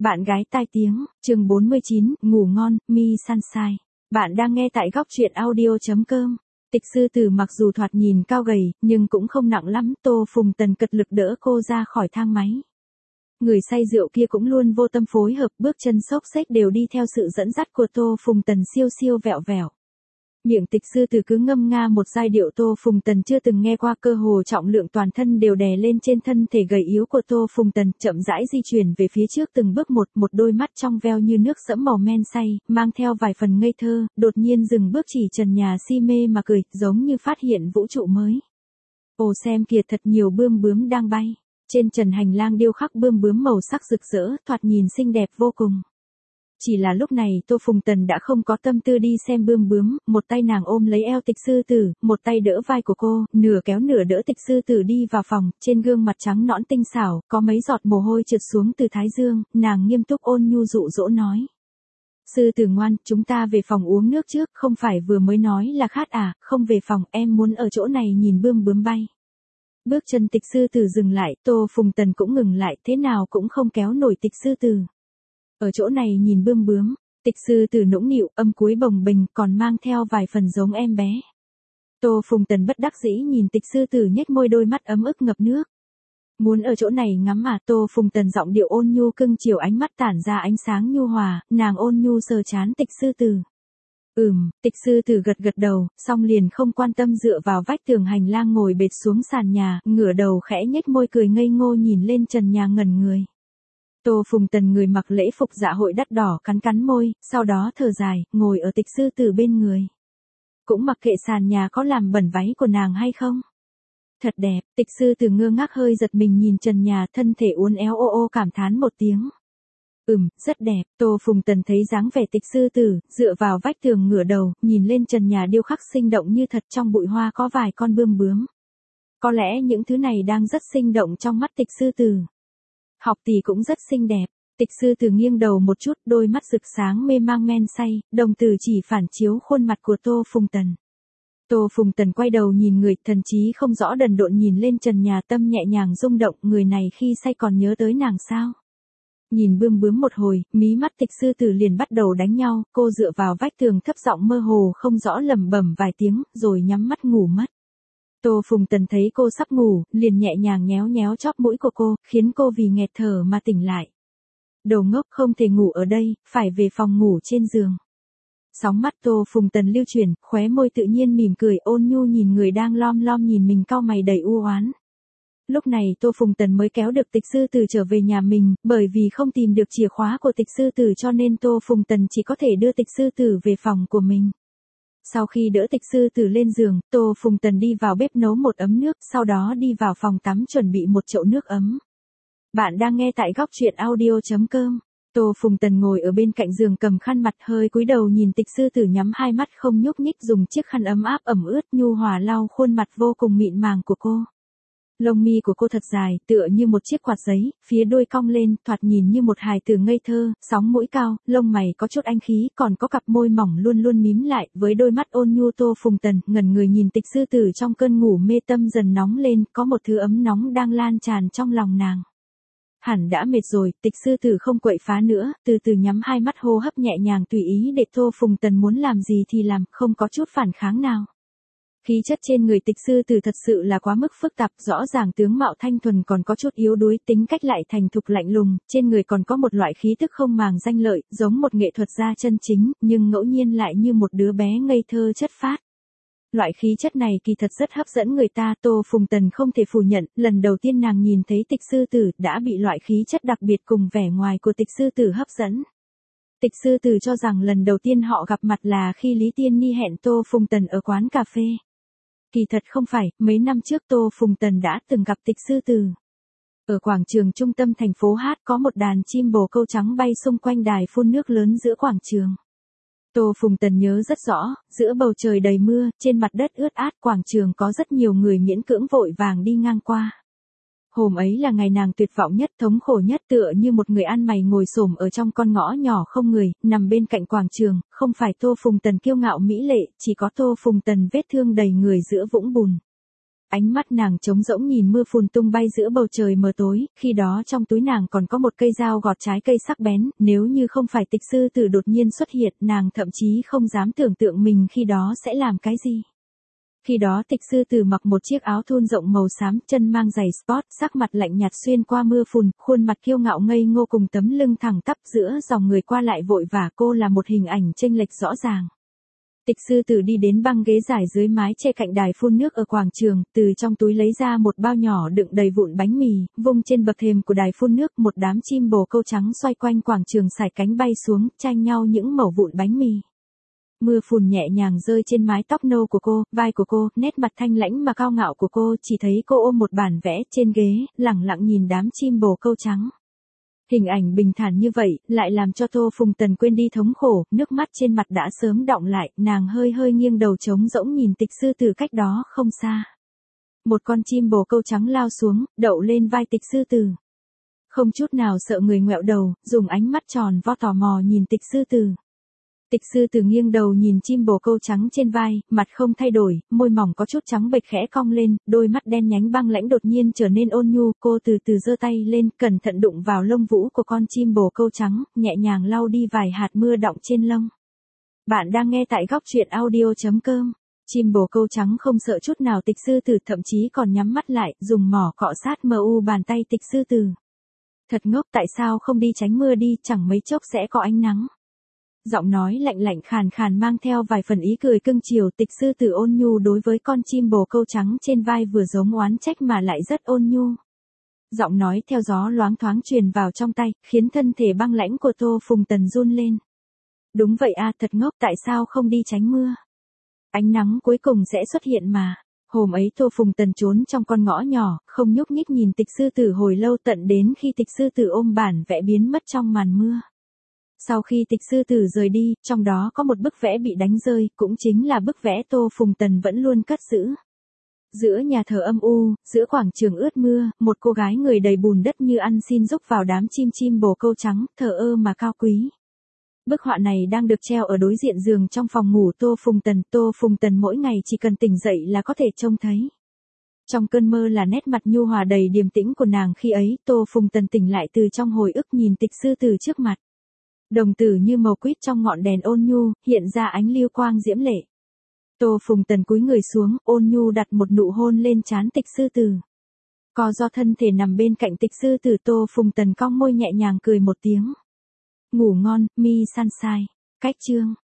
Bạn gái tai tiếng, chương 49, ngủ ngon, mi sunshine. Bạn đang nghe tại góc truyện audio.com. Tịch sư tử mặc dù thoạt nhìn cao gầy, nhưng cũng không nặng lắm, Tô Phùng Tần cật lực đỡ cô ra khỏi thang máy. Người say rượu kia cũng luôn vô tâm phối hợp, bước chân xốc xếch đều đi theo sự dẫn dắt của Tô Phùng Tần siêu siêu vẹo vẹo. Miệng tịch sư tử cứ ngâm nga một giai điệu Tô Phùng Tần chưa từng nghe qua, cơ hồ trọng lượng toàn thân đều đè lên trên thân thể gầy yếu của Tô Phùng Tần, chậm rãi di chuyển về phía trước từng bước một đôi mắt trong veo như nước sẫm màu men say, mang theo vài phần ngây thơ, đột nhiên dừng bước chỉ trần nhà si mê mà cười, giống như phát hiện vũ trụ mới. Ồ xem kìa, thật nhiều bươm bướm đang bay. Trên trần hành lang điêu khắc bươm bướm màu sắc rực rỡ, thoạt nhìn xinh đẹp vô cùng. Chỉ là lúc này Tô Phùng Tần đã không có tâm tư đi xem bươm bướm, một tay nàng ôm lấy eo tịch sư tử, một tay đỡ vai của cô, nửa kéo nửa đỡ tịch sư tử đi vào phòng, trên gương mặt trắng nõn tinh xảo, có mấy giọt mồ hôi trượt xuống từ thái dương, nàng nghiêm túc ôn nhu dụ dỗ nói. Sư tử ngoan, chúng ta về phòng uống nước trước, không phải vừa mới nói là khát à, không về phòng, em muốn ở chỗ này nhìn bươm bướm bay. Bước chân tịch sư tử dừng lại, Tô Phùng Tần cũng ngừng lại, thế nào cũng không kéo nổi tịch sư tử. Ở chỗ này nhìn bươm bướm, tịch sư tử nũng nịu, âm cuối bồng bềnh, còn mang theo vài phần giống em bé. Tô Phùng Tần bất đắc dĩ nhìn tịch sư tử nhếch môi, đôi mắt ấm ức ngập nước. Muốn ở chỗ này ngắm mà. Tô Phùng Tần giọng điệu ôn nhu cưng chiều, ánh mắt tản ra ánh sáng nhu hòa, nàng ôn nhu sờ trán tịch sư tử. Tịch sư tử gật gật đầu, xong liền không quan tâm dựa vào vách tường hành lang ngồi bệt xuống sàn nhà, ngửa đầu khẽ nhếch môi cười ngây ngô nhìn lên trần nhà ngẩn người. Tô Phùng Tần người mặc lễ phục dạ hội đắt đỏ cắn cắn môi, sau đó thở dài, ngồi ở tịch sư tử bên người. Cũng mặc kệ sàn nhà có làm bẩn váy của nàng hay không. Thật đẹp, tịch sư tử ngơ ngác hơi giật mình nhìn trần nhà, thân thể uốn éo ô ô cảm thán một tiếng. Rất đẹp. Tô Phùng Tần thấy dáng vẻ tịch sư tử, dựa vào vách tường ngửa đầu, nhìn lên trần nhà điêu khắc sinh động như thật, trong bụi hoa có vài con bươm bướm. Có lẽ những thứ này đang rất sinh động trong mắt tịch sư tử. Học tỷ cũng rất xinh đẹp. Tịch sư tử nghiêng đầu một chút, đôi mắt rực sáng mê mang men say, đồng tử chỉ phản chiếu khuôn mặt của Tô Phùng Tần. Tô Phùng Tần quay đầu nhìn người, thần trí không rõ đần độn nhìn lên trần nhà, tâm nhẹ nhàng rung động, người này khi say còn nhớ tới nàng sao? Nhìn bươm bướm một hồi, mí mắt tịch sư tử liền bắt đầu đánh nhau, cô dựa vào vách tường thấp giọng mơ hồ không rõ lẩm bẩm vài tiếng, rồi nhắm mắt ngủ mất. Tô Phùng Tần thấy cô sắp ngủ, liền nhẹ nhàng nhéo nhéo chóp mũi của cô, khiến cô vì nghẹt thở mà tỉnh lại. Đồ ngốc, không thể ngủ ở đây, phải về phòng ngủ trên giường. Sóng mắt Tô Phùng Tần lưu chuyển, khóe môi tự nhiên mỉm cười, ôn nhu nhìn người đang lom lom nhìn mình cau mày đầy u oán. Lúc này Tô Phùng Tần mới kéo được tịch sư tử trở về nhà mình, bởi vì không tìm được chìa khóa của tịch sư tử cho nên Tô Phùng Tần chỉ có thể đưa tịch sư tử về phòng của mình. Sau khi đỡ tịch sư tử lên giường, Tô Phùng Tần đi vào bếp nấu một ấm nước, sau đó đi vào phòng tắm chuẩn bị một chậu nước ấm. Bạn đang nghe tại góc truyện audio.com. Tô Phùng Tần ngồi ở bên cạnh giường cầm khăn mặt, hơi cúi đầu nhìn tịch sư tử nhắm hai mắt không nhúc nhích, dùng chiếc khăn ấm áp ẩm ướt nhu hòa lau khuôn mặt vô cùng mịn màng của cô. Lông mi của cô thật dài, tựa như một chiếc quạt giấy, phía đuôi cong lên, thoạt nhìn như một hài tử ngây thơ, sóng mũi cao, lông mày có chút anh khí, còn có cặp môi mỏng luôn luôn mím lại, với đôi mắt ôn nhu. Tô Phùng Tần ngẩn người nhìn tịch sư tử trong cơn ngủ mê, tâm dần nóng lên, có một thứ ấm nóng đang lan tràn trong lòng nàng. Hẳn đã mệt rồi, tịch sư tử không quậy phá nữa, từ từ nhắm hai mắt, hô hấp nhẹ nhàng tùy ý để Tô Phùng Tần muốn làm gì thì làm, không có chút phản kháng nào. Khí chất trên người tịch sư tử thật sự là quá mức phức tạp, rõ ràng tướng mạo thanh thuần còn có chút yếu đuối, tính cách lại thành thục lạnh lùng, trên người còn có một loại khí tức không màng danh lợi, giống một nghệ thuật gia chân chính, nhưng ngẫu nhiên lại như một đứa bé ngây thơ chất phác. Loại khí chất này kỳ thật rất hấp dẫn người ta, Tô Phùng Tần không thể phủ nhận, lần đầu tiên nàng nhìn thấy tịch sư tử đã bị loại khí chất đặc biệt cùng vẻ ngoài của tịch sư tử hấp dẫn. Tịch sư tử cho rằng lần đầu tiên họ gặp mặt là khi Lý Tiên Ni hẹn Tô Phùng Tần ở quán cà phê. Kỳ thật không phải, mấy năm trước Tô Phùng Tần đã từng gặp tịch sư tử. Ở quảng trường trung tâm thành phố Hát có một đàn chim bồ câu trắng bay xung quanh đài phun nước lớn giữa quảng trường. Tô Phùng Tần nhớ rất rõ, giữa bầu trời đầy mưa, trên mặt đất ướt át, quảng trường có rất nhiều người miễn cưỡng vội vàng đi ngang qua. Hôm ấy là ngày nàng tuyệt vọng nhất, thống khổ nhất, tựa như một người ăn mày ngồi xổm ở trong con ngõ nhỏ không người, nằm bên cạnh quảng trường, không phải Tô Phùng Tần kiêu ngạo mỹ lệ, chỉ có Tô Phùng Tần vết thương đầy người giữa vũng bùn. Ánh mắt nàng trống rỗng nhìn mưa phùn tung bay giữa bầu trời mờ tối, khi đó trong túi nàng còn có một cây dao gọt trái cây sắc bén, nếu như không phải Tịch sư tử đột nhiên xuất hiện, nàng thậm chí không dám tưởng tượng mình khi đó sẽ làm cái gì. Khi đó Tịch sư tử mặc một chiếc áo thun rộng màu xám, chân mang giày sport, sắc mặt lạnh nhạt xuyên qua mưa phùn, khuôn mặt kiêu ngạo ngây ngô cùng tấm lưng thẳng tắp giữa dòng người qua lại vội vã, cô là một hình ảnh chênh lệch rõ ràng. Tịch sư tử đi đến băng ghế dài dưới mái che cạnh đài phun nước ở quảng trường, từ trong túi lấy ra một bao nhỏ đựng đầy vụn bánh mì, vung trên bậc thềm của đài phun nước, một đám chim bồ câu trắng xoay quanh quảng trường sải cánh bay xuống, tranh nhau những mẩu vụn bánh mì. Mưa phùn nhẹ nhàng rơi trên mái tóc nâu của cô, vai của cô, nét mặt thanh lãnh mà cao ngạo của cô, chỉ thấy cô ôm một bản vẽ trên ghế, lẳng lặng nhìn đám chim bồ câu trắng. Hình ảnh bình thản như vậy, lại làm cho Tô Phùng Tần quên đi thống khổ, nước mắt trên mặt đã sớm đọng lại, nàng hơi hơi nghiêng đầu trống rỗng nhìn Tịch sư tử cách đó không xa. Một con chim bồ câu trắng lao xuống, đậu lên vai Tịch sư tử. Không chút nào sợ người ngoẹo đầu, dùng ánh mắt tròn vo tò mò nhìn Tịch sư tử. Tịch sư tử nghiêng đầu nhìn chim bồ câu trắng trên vai, mặt không thay đổi, môi mỏng có chút trắng bệch khẽ cong lên, đôi mắt đen nhánh băng lãnh đột nhiên trở nên ôn nhu, cô từ từ giơ tay lên, cẩn thận đụng vào lông vũ của con chim bồ câu trắng, nhẹ nhàng lau đi vài hạt mưa đọng trên lông. Bạn đang nghe tại góc truyện audio.com. Chim bồ câu trắng không sợ chút nào Tịch sư tử, thậm chí còn nhắm mắt lại, dùng mỏ cọ sát bàn tay Tịch sư tử. Thật ngốc, tại sao không đi tránh mưa đi, chẳng mấy chốc sẽ có ánh nắng. Giọng nói lạnh lạnh khàn khàn mang theo vài phần ý cười cưng chiều, Tịch sư tử ôn nhu đối với con chim bồ câu trắng trên vai vừa giống oán trách mà lại rất ôn nhu. Giọng nói theo gió loáng thoáng truyền vào trong tai, khiến thân thể băng lãnh của Tô Phùng Tần run lên. Đúng vậy a, thật ngốc, tại sao không đi tránh mưa? Ánh nắng cuối cùng sẽ xuất hiện mà. Hôm ấy Tô Phùng Tần trốn trong con ngõ nhỏ, không nhúc nhích nhìn Tịch sư tử hồi lâu, tận đến khi Tịch sư tử ôm bản vẽ biến mất trong màn mưa. Sau khi Tịch sư tử rời đi, trong đó có một bức vẽ bị đánh rơi, cũng chính là bức vẽ Tô Phùng Tần vẫn luôn cất giữ. Giữa nhà thờ âm u, giữa quảng trường ướt mưa, một cô gái người đầy bùn đất như ăn xin rúc vào đám chim bồ câu trắng, thờ ơ mà cao quý. Bức họa này đang được treo ở đối diện giường trong phòng ngủ Tô Phùng Tần mỗi ngày chỉ cần tỉnh dậy là có thể trông thấy. Trong cơn mơ là nét mặt nhu hòa đầy điềm tĩnh của nàng khi ấy, Tô Phùng Tần tỉnh lại từ trong hồi ức nhìn Tịch sư tử trước mặt. Đồng tử như màu quýt trong ngọn đèn ôn nhu, hiện ra ánh lưu quang diễm lệ. Tô Phùng Tần cúi người xuống, ôn nhu đặt một nụ hôn lên trán Tịch sư tử. Co do thân thể nằm bên cạnh Tịch sư tử, Tô Phùng Tần cong môi nhẹ nhàng cười một tiếng. Ngủ ngon, mi san sai. Cách chương.